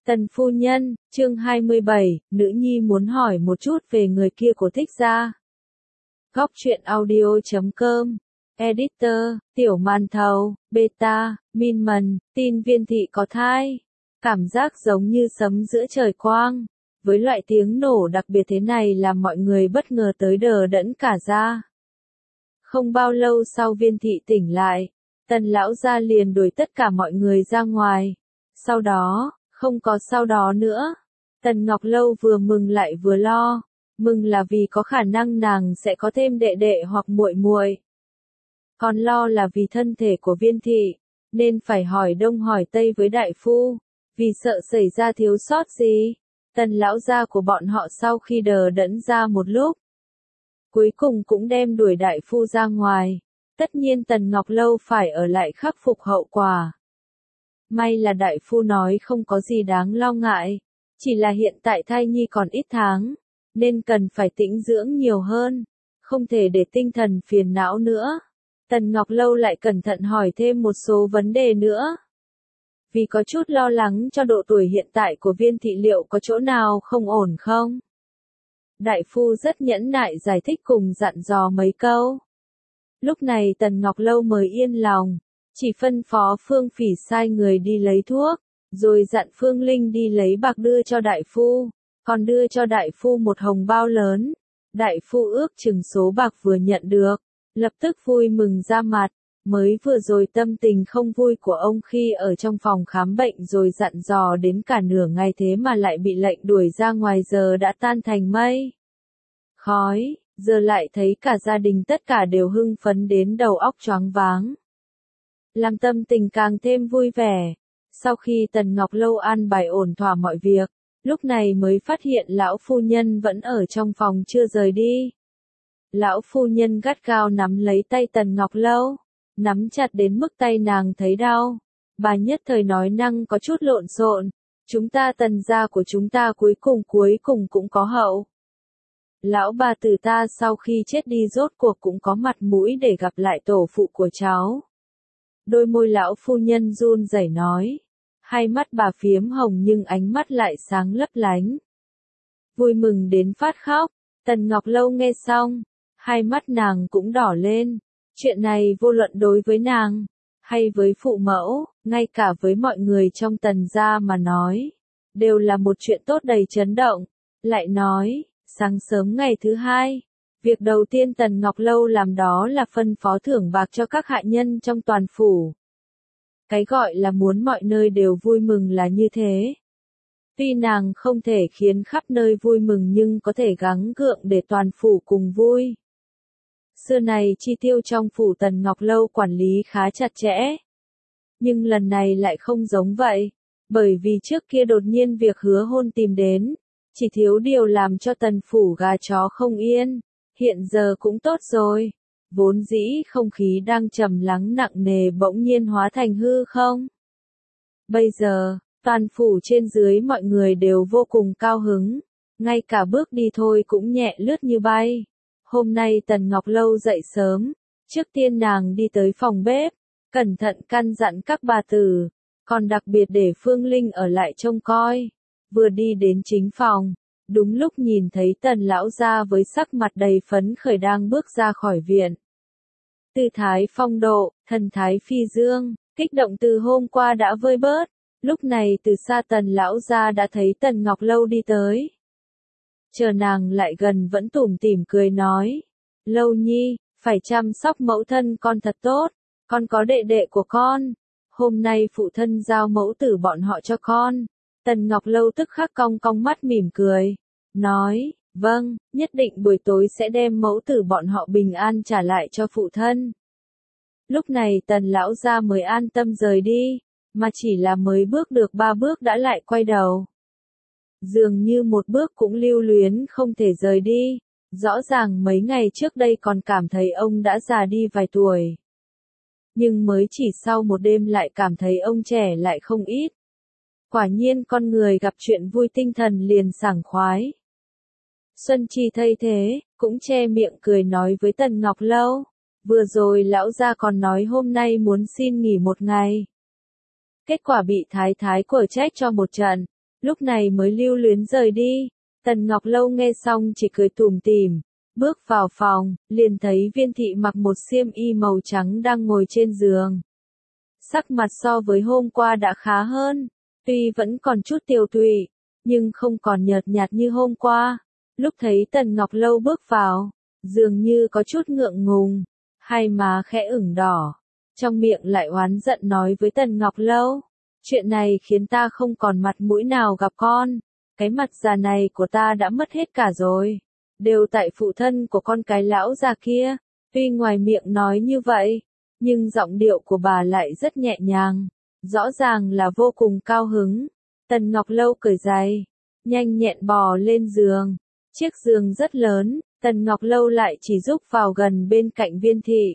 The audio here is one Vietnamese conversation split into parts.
Tần phu nhân, chương 27, nữ nhi muốn hỏi một chút về người kia của Thích gia. Góc truyện audio.com, editor, tiểu màn thầu, beta, min mần, tin viên thị có thai. Cảm giác giống như sấm giữa trời quang. Với loại tiếng nổ đặc biệt thế này làm mọi người bất ngờ tới đờ đẫn cả ra. Không bao lâu sau viên thị tỉnh lại, Tần lão gia liền đuổi tất cả mọi người ra ngoài. Sau đó, không có sau đó nữa. Tần Ngọc Lâu vừa mừng lại vừa lo. Mừng là vì có khả năng nàng sẽ có thêm đệ đệ hoặc muội muội. Còn lo là vì thân thể của viên thị, nên phải hỏi đông hỏi tây với đại phu, vì sợ xảy ra thiếu sót gì. Tần lão gia của bọn họ sau khi đờ đẫn ra một lúc, cuối cùng cũng đem đuổi đại phu ra ngoài. Tất nhiên Tần Ngọc Lâu phải ở lại khắc phục hậu quả. May là đại phu nói không có gì đáng lo ngại, chỉ là hiện tại thai nhi còn ít tháng, nên cần phải tĩnh dưỡng nhiều hơn, không thể để tinh thần phiền não nữa. Tần Ngọc Lâu lại cẩn thận hỏi thêm một số vấn đề nữa. Vì có chút lo lắng cho độ tuổi hiện tại của viên thị liệu có chỗ nào không ổn không? Đại phu rất nhẫn nại giải thích cùng dặn dò mấy câu. Lúc này Tần Ngọc Lâu mới yên lòng, chỉ phân phó Phương Phỉ sai người đi lấy thuốc, rồi dặn Phương Linh đi lấy bạc đưa cho đại phu, còn đưa cho đại phu một hồng bao lớn. Đại phu ước chừng số bạc vừa nhận được, lập tức vui mừng ra mặt. Mới vừa rồi tâm tình không vui của ông khi ở trong phòng khám bệnh rồi dặn dò đến cả nửa ngày thế mà lại bị lệnh đuổi ra ngoài giờ đã tan thành mây khói, giờ lại thấy cả gia đình tất cả đều hưng phấn đến đầu óc choáng váng. Làm tâm tình càng thêm vui vẻ. Sau khi Tần Ngọc Lâu an bài ổn thỏa mọi việc, lúc này mới phát hiện lão phu nhân vẫn ở trong phòng chưa rời đi. Lão phu nhân gắt gao nắm lấy tay Tần Ngọc Lâu, nắm chặt đến mức tay nàng thấy đau. Bà nhất thời nói năng có chút lộn xộn, chúng ta Tần gia của chúng ta cuối cùng cũng có hậu. Lão bà tử ta sau khi chết đi rốt cuộc cũng có mặt mũi để gặp lại tổ phụ của cháu. Đôi môi lão phu nhân run rẩy nói, hai mắt bà phiếm hồng nhưng ánh mắt lại sáng lấp lánh. Vui mừng đến phát khóc. Tần Ngọc Lâu nghe xong, hai mắt nàng cũng đỏ lên. Chuyện này vô luận đối với nàng, hay với phụ mẫu, ngay cả với mọi người trong Tần gia mà nói, đều là một chuyện tốt đầy chấn động. Lại nói, sáng sớm ngày thứ hai, việc đầu tiên Tần Ngọc Lâu làm đó là phân phó thưởng bạc cho các hạ nhân trong toàn phủ. Cái gọi là muốn mọi nơi đều vui mừng là như thế. Tuy nàng không thể khiến khắp nơi vui mừng nhưng có thể gắng gượng để toàn phủ cùng vui. Xưa này chi tiêu trong phủ Tần Ngọc Lâu quản lý khá chặt chẽ. Nhưng lần này lại không giống vậy, bởi vì trước kia đột nhiên việc hứa hôn tìm đến, chỉ thiếu điều làm cho tần phủ gà chó không yên, hiện giờ cũng tốt rồi. Vốn dĩ không khí đang trầm lắng nặng nề bỗng nhiên hóa thành hư không. Bây giờ, toàn phủ trên dưới mọi người đều vô cùng cao hứng, ngay cả bước đi thôi cũng nhẹ lướt như bay. Hôm nay Tần Ngọc Lâu dậy sớm, trước tiên nàng đi tới phòng bếp, cẩn thận căn dặn các bà tử, còn đặc biệt để Phương Linh ở lại trông coi. Vừa đi đến chính phòng, đúng lúc nhìn thấy Tần lão gia với sắc mặt đầy phấn khởi đang bước ra khỏi viện. Tư thái phong độ, thần thái phi dương, kích động từ hôm qua đã vơi bớt, lúc này từ xa Tần lão gia đã thấy Tần Ngọc Lâu đi tới. Chờ nàng lại gần vẫn tủm tỉm cười nói, Lâu nhi, phải chăm sóc mẫu thân con thật tốt, con có đệ đệ của con, hôm nay phụ thân giao mẫu tử bọn họ cho con. Tần Ngọc Lâu tức khắc cong cong mắt mỉm cười, nói, vâng, nhất định buổi tối sẽ đem mẫu tử bọn họ bình an trả lại cho phụ thân. Lúc này Tần lão gia mới an tâm rời đi, mà chỉ là mới bước được 3 bước đã lại quay đầu. Dường như một bước cũng lưu luyến không thể rời đi, rõ ràng mấy ngày trước đây còn cảm thấy ông đã già đi vài tuổi. Nhưng mới chỉ sau một đêm lại cảm thấy ông trẻ lại không ít. Quả nhiên con người gặp chuyện vui tinh thần liền sảng khoái. Xuân Chi thấy thế, cũng che miệng cười nói với Tần Ngọc Lâu, vừa rồi lão gia còn nói hôm nay muốn xin nghỉ một ngày. Kết quả bị thái thái quở trách cho một trận, lúc này mới lưu luyến rời đi. Tần Ngọc Lâu nghe xong chỉ cười tủm tỉm, bước vào phòng, liền thấy Viên Thị mặc một xiêm y màu trắng đang ngồi trên giường. Sắc mặt so với hôm qua đã khá hơn, tuy vẫn còn chút tiều tụy, nhưng không còn nhợt nhạt như hôm qua. Lúc thấy Tần Ngọc Lâu bước vào, dường như có chút ngượng ngùng, hai má khẽ ửng đỏ, trong miệng lại oán giận nói với Tần Ngọc Lâu, chuyện này khiến ta không còn mặt mũi nào gặp con, cái mặt già này của ta đã mất hết cả rồi, đều tại phụ thân của con cái lão già kia. Tuy ngoài miệng nói như vậy, nhưng giọng điệu của bà lại rất nhẹ nhàng, rõ ràng là vô cùng cao hứng. Tần Ngọc Lâu cởi giày, nhanh nhẹn bò lên giường. Chiếc giường rất lớn, Tần Ngọc Lâu lại chỉ giúp vào gần bên cạnh Viên Thị.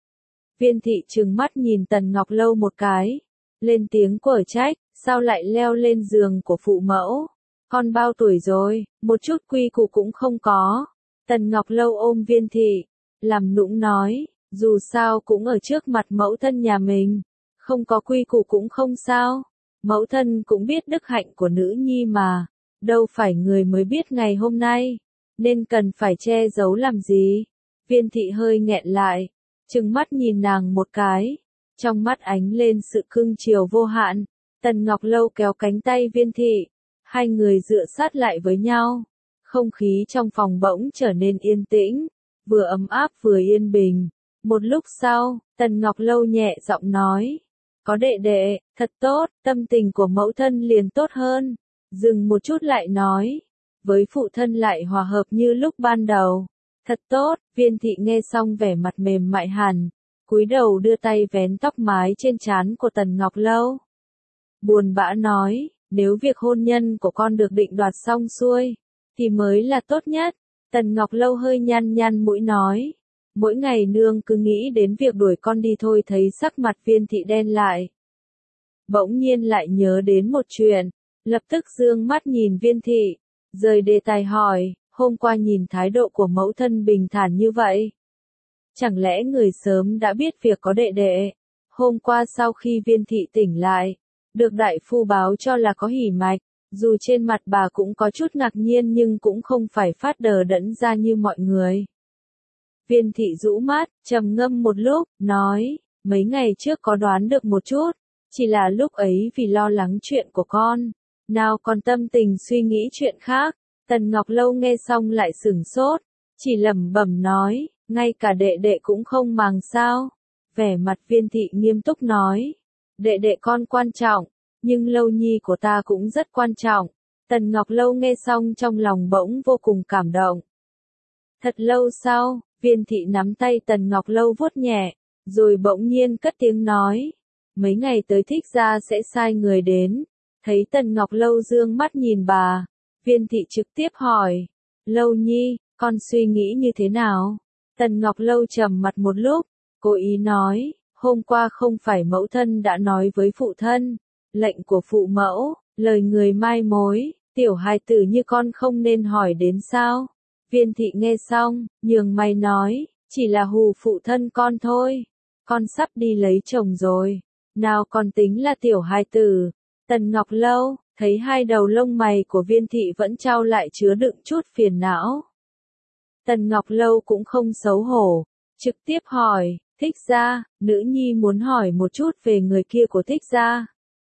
Viên Thị trừng mắt nhìn Tần Ngọc Lâu một cái, lên tiếng quở trách, sao lại leo lên giường của phụ mẫu? Con bao tuổi rồi, một chút quy củ cũng không có. Tần Ngọc Lâu ôm Viên Thị, làm nũng nói, dù sao cũng ở trước mặt mẫu thân nhà mình, không có quy củ cũng không sao. Mẫu thân cũng biết đức hạnh của nữ nhi mà, đâu phải người mới biết ngày hôm nay, nên cần phải che giấu làm gì. Viên Thị hơi nghẹn lại, trừng mắt nhìn nàng một cái, trong mắt ánh lên sự cưng chiều vô hạn. Tần Ngọc Lâu kéo cánh tay Viên Thị, hai người dựa sát lại với nhau. Không khí trong phòng bỗng trở nên yên tĩnh, vừa ấm áp vừa yên bình. Một lúc sau, Tần Ngọc Lâu nhẹ giọng nói, có đệ đệ, thật tốt, tâm tình của mẫu thân liền tốt hơn. Dừng một chút lại nói, với phụ thân lại hòa hợp như lúc ban đầu. Thật tốt. Viên Thị nghe xong vẻ mặt mềm mại hẳn, cúi đầu đưa tay vén tóc mái trên trán của Tần Ngọc Lâu. Buồn bã nói, nếu việc hôn nhân của con được định đoạt xong xuôi, thì mới là tốt nhất. Tần Ngọc Lâu hơi nhăn nhăn mũi nói, mỗi ngày nương cứ nghĩ đến việc đuổi con đi thôi. Thấy sắc mặt Viên Thị đen lại, bỗng nhiên lại nhớ đến một chuyện, lập tức dương mắt nhìn Viên Thị, rời đề tài hỏi, hôm qua nhìn thái độ của mẫu thân bình thản như vậy, chẳng lẽ người sớm đã biết việc có đệ đệ? Hôm qua sau khi Viên Thị tỉnh lại, được đại phu báo cho là có hỉ mạch, dù trên mặt bà cũng có chút ngạc nhiên nhưng cũng không phải phát đờ đẫn ra như mọi người. Viên Thị rũ mắt, trầm ngâm một lúc, nói, mấy ngày trước có đoán được một chút, chỉ là lúc ấy vì lo lắng chuyện của con, nào còn tâm tình suy nghĩ chuyện khác. Tần Ngọc Lâu nghe xong lại sửng sốt, chỉ lẩm bẩm nói, ngay cả đệ đệ cũng không màng sao? Vẻ mặt Viên Thị nghiêm túc nói, đệ đệ con quan trọng, nhưng Lâu nhi của ta cũng rất quan trọng. Tần Ngọc Lâu nghe xong trong lòng bỗng vô cùng cảm động. Thật lâu sau, Viên Thị nắm tay Tần Ngọc Lâu vuốt nhẹ, rồi bỗng nhiên cất tiếng nói, mấy ngày tới Thích gia sẽ sai người đến. Thấy Tần Ngọc Lâu dương mắt nhìn bà, Viên Thị trực tiếp hỏi, Lâu nhi, con suy nghĩ như thế nào? Tần Ngọc Lâu trầm mặt một lúc, cố ý nói, hôm qua không phải mẫu thân đã nói với phụ thân, lệnh của phụ mẫu, lời người mai mối, tiểu hài tử như con không nên hỏi đến sao? Viên Thị nghe xong, nhướng mày nói, chỉ là hù phụ thân con thôi, con sắp đi lấy chồng rồi, nào còn tính là tiểu hài tử. Tần Ngọc Lâu, thấy hai đầu lông mày của Viên Thị vẫn trao lại chứa đựng chút phiền não. Tần Ngọc Lâu cũng không xấu hổ, trực tiếp hỏi, Thích gia, nữ nhi muốn hỏi một chút về người kia của Thích gia.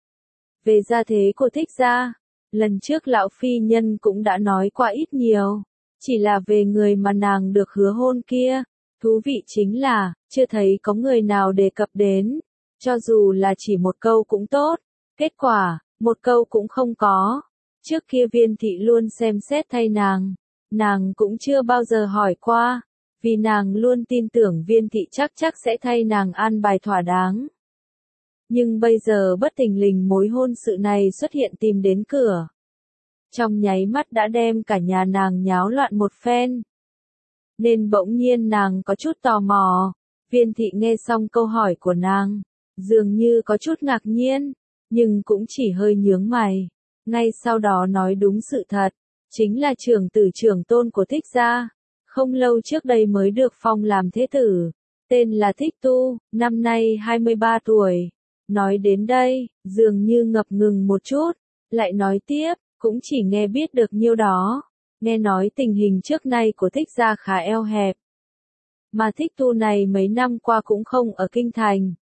Về gia thế của Thích gia, lần trước lão phi nhân cũng đã nói qua ít nhiều, chỉ là về người mà nàng được hứa hôn kia, thú vị chính là, chưa thấy có người nào đề cập đến, cho dù là chỉ một câu cũng tốt, kết quả, một câu cũng không có. Trước kia Viên Thị luôn xem xét thay nàng cũng chưa bao giờ hỏi qua, vì nàng luôn tin tưởng Viên Thị chắc sẽ thay nàng an bài thỏa đáng. Nhưng bây giờ bất thình lình mối hôn sự này xuất hiện tìm đến cửa. Trong nháy mắt đã đem cả nhà nàng nháo loạn một phen. Nên bỗng nhiên nàng có chút tò mò. Viên Thị nghe xong câu hỏi của nàng, dường như có chút ngạc nhiên, nhưng cũng chỉ hơi nhướng mày. Ngay sau đó nói đúng sự thật, chính là trưởng tử trưởng tôn của Thích gia, không lâu trước đây mới được phong làm thế tử, tên là Thích Tu, năm nay 23 tuổi. Nói đến đây, dường như ngập ngừng một chút, lại nói tiếp, cũng chỉ nghe biết được nhiêu đó. Nghe nói tình hình trước nay của Thích gia khá eo hẹp. Mà Thích Tu này mấy năm qua cũng không ở kinh thành.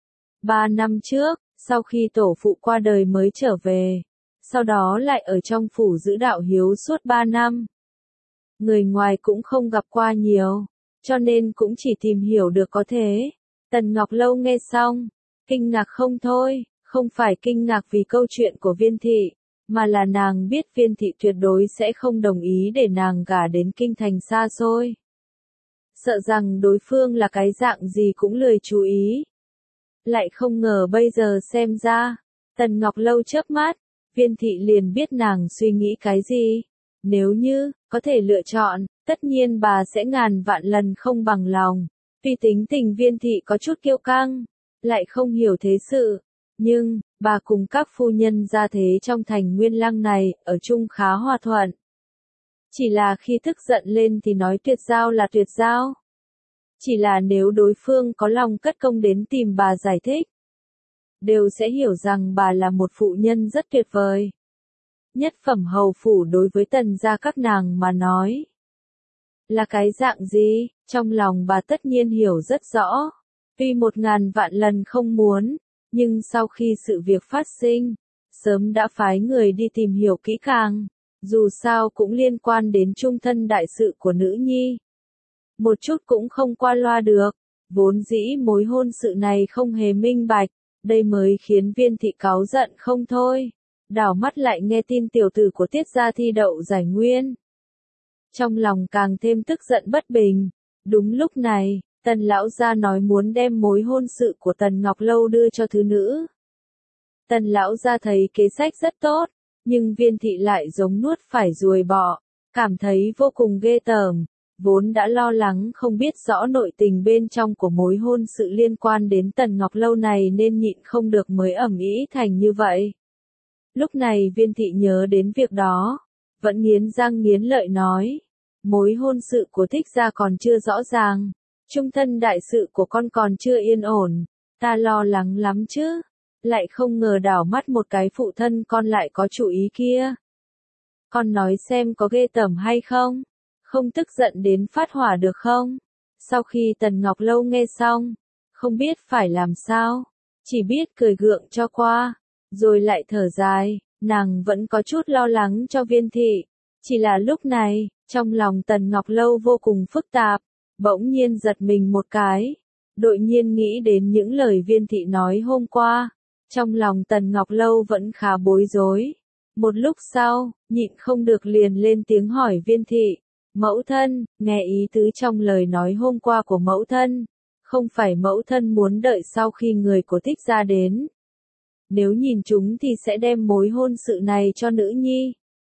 3 năm trước, sau khi tổ phụ qua đời mới trở về. Sau đó lại ở trong phủ giữ đạo hiếu suốt 3 năm. Người ngoài cũng không gặp qua nhiều, cho nên cũng chỉ tìm hiểu được có thế. Tần Ngọc Lâu nghe xong, kinh ngạc không thôi, không phải kinh ngạc vì câu chuyện của Viên thị, mà là nàng biết Viên thị tuyệt đối sẽ không đồng ý để nàng gả đến kinh thành xa xôi. Sợ rằng đối phương là cái dạng gì cũng lười chú ý. Lại không ngờ bây giờ xem ra, Tần Ngọc Lâu chớp mắt, Viên thị liền biết nàng suy nghĩ cái gì. Nếu như, có thể lựa chọn, tất nhiên bà sẽ ngàn vạn lần không bằng lòng. Tuy tính tình Viên thị có chút kiêu căng, lại không hiểu thế sự. Nhưng, bà cùng các phu nhân gia thế trong thành Nguyên Lăng này, ở chung khá hòa thuận. Chỉ là khi tức giận lên thì nói tuyệt giao là tuyệt giao. Chỉ là nếu đối phương có lòng cất công đến tìm bà giải thích, đều sẽ hiểu rằng bà là một phụ nhân rất tuyệt vời. Nhất phẩm hầu phủ đối với Tần gia các nàng mà nói là cái dạng gì, trong lòng bà tất nhiên hiểu rất rõ. Tuy 1000 vạn lần không muốn, nhưng sau khi sự việc phát sinh, sớm đã phái người đi tìm hiểu kỹ càng. Dù sao cũng liên quan đến chung thân đại sự của nữ nhi. Một chút cũng không qua loa được. Vốn dĩ mối hôn sự này không hề minh bạch, đây mới khiến Viên thị cáu giận không thôi. Đảo mắt lại nghe tin tiểu tử của Tiết gia thi đậu giải nguyên. Trong lòng càng thêm tức giận bất bình. Đúng lúc này, Tần lão gia nói muốn đem mối hôn sự của Tần Ngọc Lâu đưa cho thứ nữ. Tần lão gia thấy kế sách rất tốt, nhưng Viên thị lại giống nuốt phải ruồi bọ, cảm thấy vô cùng ghê tởm. Vốn đã lo lắng không biết rõ nội tình bên trong của mối hôn sự liên quan đến Tần Ngọc Lâu này nên nhịn không được mới ầm ĩ thành như vậy. Lúc này Viên thị nhớ đến việc đó, vẫn nghiến răng nghiến lợi nói, mối hôn sự của Thích gia còn chưa rõ ràng, chung thân đại sự của con còn chưa yên ổn, ta lo lắng lắm chứ, lại không ngờ đảo mắt một cái phụ thân con lại có chủ ý kia. Con nói xem có ghê tởm hay không? Không tức giận đến phát hỏa được không? Sau khi Tần Ngọc Lâu nghe xong, không biết phải làm sao, chỉ biết cười gượng cho qua, rồi lại thở dài, nàng vẫn có chút lo lắng cho Viên thị. Chỉ là lúc này, trong lòng Tần Ngọc Lâu vô cùng phức tạp, bỗng nhiên giật mình một cái, đột nhiên nghĩ đến những lời Viên thị nói hôm qua. Trong lòng Tần Ngọc Lâu vẫn khá bối rối. Một lúc sau, nhịn không được liền lên tiếng hỏi Viên thị. Mẫu thân, nghe ý tứ trong lời nói hôm qua của mẫu thân. Không phải mẫu thân muốn đợi sau khi người của Thích gia đến. Nếu nhìn chúng thì sẽ đem mối hôn sự này cho nữ nhi.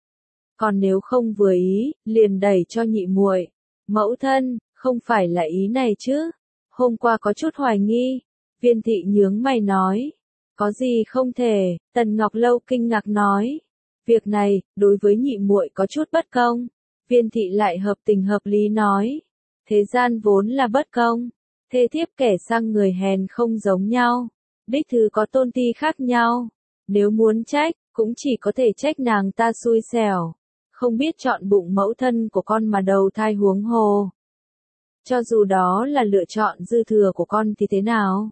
Còn nếu không vừa ý, liền đẩy cho nhị muội. Mẫu thân, không phải là ý này chứ. Hôm qua có chút hoài nghi. Viên thị nhướng mày nói. Có gì không thể, Tần Ngọc Lâu kinh ngạc nói. Việc này, đối với nhị muội có chút bất công. Viên thị lại hợp tình hợp lý nói. Thế gian vốn là bất công. Thê thiếp kẻ sang người hèn không giống nhau. Đích thứ có tôn ti khác nhau. Nếu muốn trách, cũng chỉ có thể trách nàng ta xui xẻo. Không biết chọn bụng mẫu thân của con mà đầu thai huống hồ. Cho dù đó là lựa chọn dư thừa của con thì thế nào?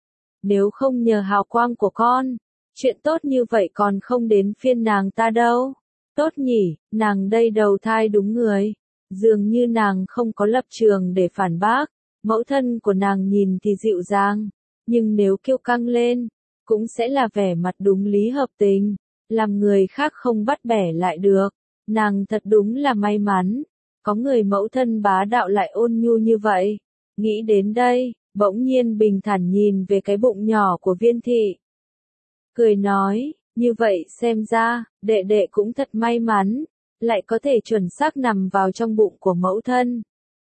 Nếu không nhờ hào quang của con, chuyện tốt như vậy còn không đến phiên nàng ta đâu. Tốt nhỉ, nàng đây đầu thai đúng người. Dường như nàng không có lập trường để phản bác. Mẫu thân của nàng nhìn thì dịu dàng, nhưng nếu kiêu căng lên, cũng sẽ là vẻ mặt đúng lý hợp tình, làm người khác không bắt bẻ lại được. Nàng thật đúng là may mắn, có người mẫu thân bá đạo lại ôn nhu như vậy. Nghĩ đến đây, bỗng nhiên bình thản nhìn về cái bụng nhỏ của Viên thị. Cười nói, như vậy xem ra, đệ đệ cũng thật may mắn, lại có thể chuẩn xác nằm vào trong bụng của mẫu thân.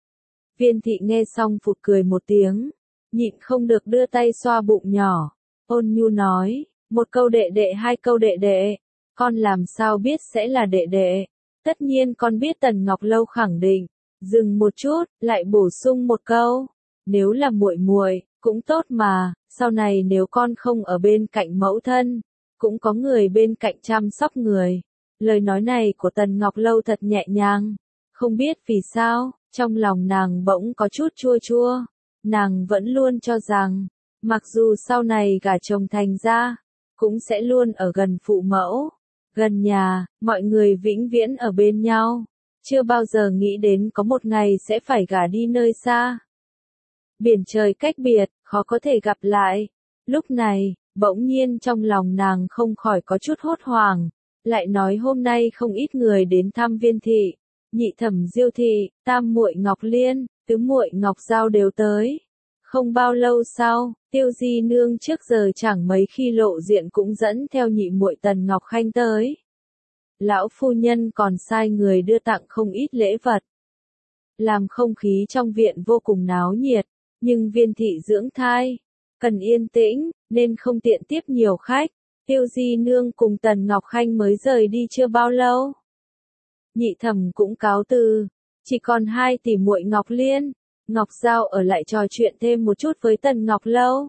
Viên thị nghe xong phụt cười một tiếng, nhịn không được đưa tay xoa bụng nhỏ, ôn nhu nói, một câu đệ đệ hai câu đệ đệ, con làm sao biết sẽ là đệ đệ, tất nhiên con biết. Tần Ngọc Lâu khẳng định, dừng một chút, lại bổ sung một câu, nếu là muội muội, cũng tốt mà, sau này nếu con không ở bên cạnh mẫu thân, cũng có người bên cạnh chăm sóc người, Lời nói này của Tần Ngọc Lâu thật nhẹ nhàng, không biết vì sao, trong lòng nàng bỗng có chút chua chua. Nàng vẫn luôn cho rằng, mặc dù sau này gả chồng thành ra, cũng sẽ luôn ở gần phụ mẫu, gần nhà, mọi người vĩnh viễn ở bên nhau. Chưa bao giờ nghĩ đến có một ngày sẽ phải gả đi nơi xa. Biển trời cách biệt, khó có thể gặp lại. Lúc này, bỗng nhiên trong lòng nàng không khỏi có chút hốt hoảng, lại nói hôm nay không ít người đến thăm Viên thị, nhị thẩm Diêu thị, tam muội Ngọc Liên, tứ muội Ngọc Giao đều tới. Không bao lâu sau, Tiêu Di nương trước giờ chẳng mấy khi lộ diện cũng dẫn theo nhị muội Tần Ngọc Khanh tới. Lão phu nhân còn sai người đưa tặng không ít lễ vật, làm không khí trong viện vô cùng náo nhiệt, nhưng Viên thị dưỡng thai, cần yên tĩnh, nên không tiện tiếp nhiều khách. Tiêu Di nương cùng Tần Ngọc Khanh mới rời đi chưa bao lâu. Nhị thẩm cũng cáo từ, chỉ còn hai tỷ muội Ngọc Liên, Ngọc Giao ở lại trò chuyện thêm một chút với Tần Ngọc Lâu.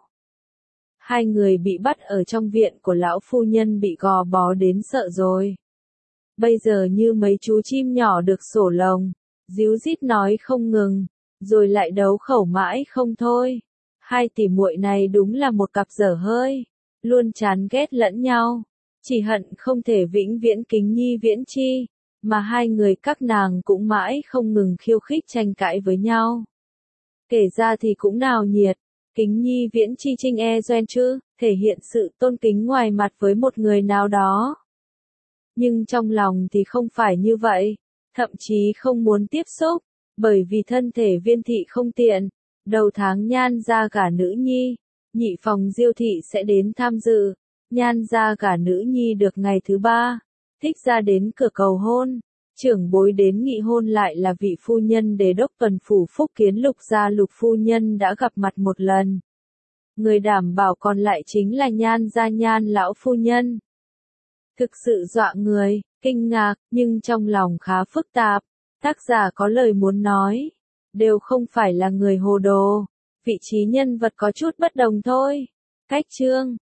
Hai người bị bắt ở trong viện của lão phu nhân bị gò bó đến sợ rồi. Bây giờ như mấy chú chim nhỏ được sổ lồng, díu dít nói không ngừng, rồi lại đấu khẩu mãi không thôi. Hai tỷ muội này đúng là một cặp dở hơi, luôn chán ghét lẫn nhau, chỉ hận không thể vĩnh viễn kính nhi viễn chi, mà hai người các nàng cũng mãi không ngừng khiêu khích tranh cãi với nhau. Kể ra thì cũng nào nhiệt, kính nhi viễn chi trinh e doen chứ, thể hiện sự tôn kính ngoài mặt với một người nào đó. Nhưng trong lòng thì không phải như vậy, thậm chí không muốn tiếp xúc, bởi vì thân thể Viên thị không tiện. Đầu tháng Nhan gia gả nữ nhi, nhị phòng Diêu thị sẽ đến tham dự. Nhan gia gả nữ nhi được ngày thứ 3, Thích gia đến cửa cầu hôn. Trưởng bối đến nghị hôn lại là vị phu nhân đề đốc tuần phủ Phúc Kiến Lục gia Lục phu nhân đã gặp mặt một lần. Người đảm bảo còn lại chính là Nhan gia Nhan lão phu nhân. Thực sự dọa người, kinh ngạc, nhưng trong lòng khá phức tạp. Tác giả có lời muốn nói, đều không phải là người hồ đồ, vị trí nhân vật có chút bất đồng thôi. Cách chương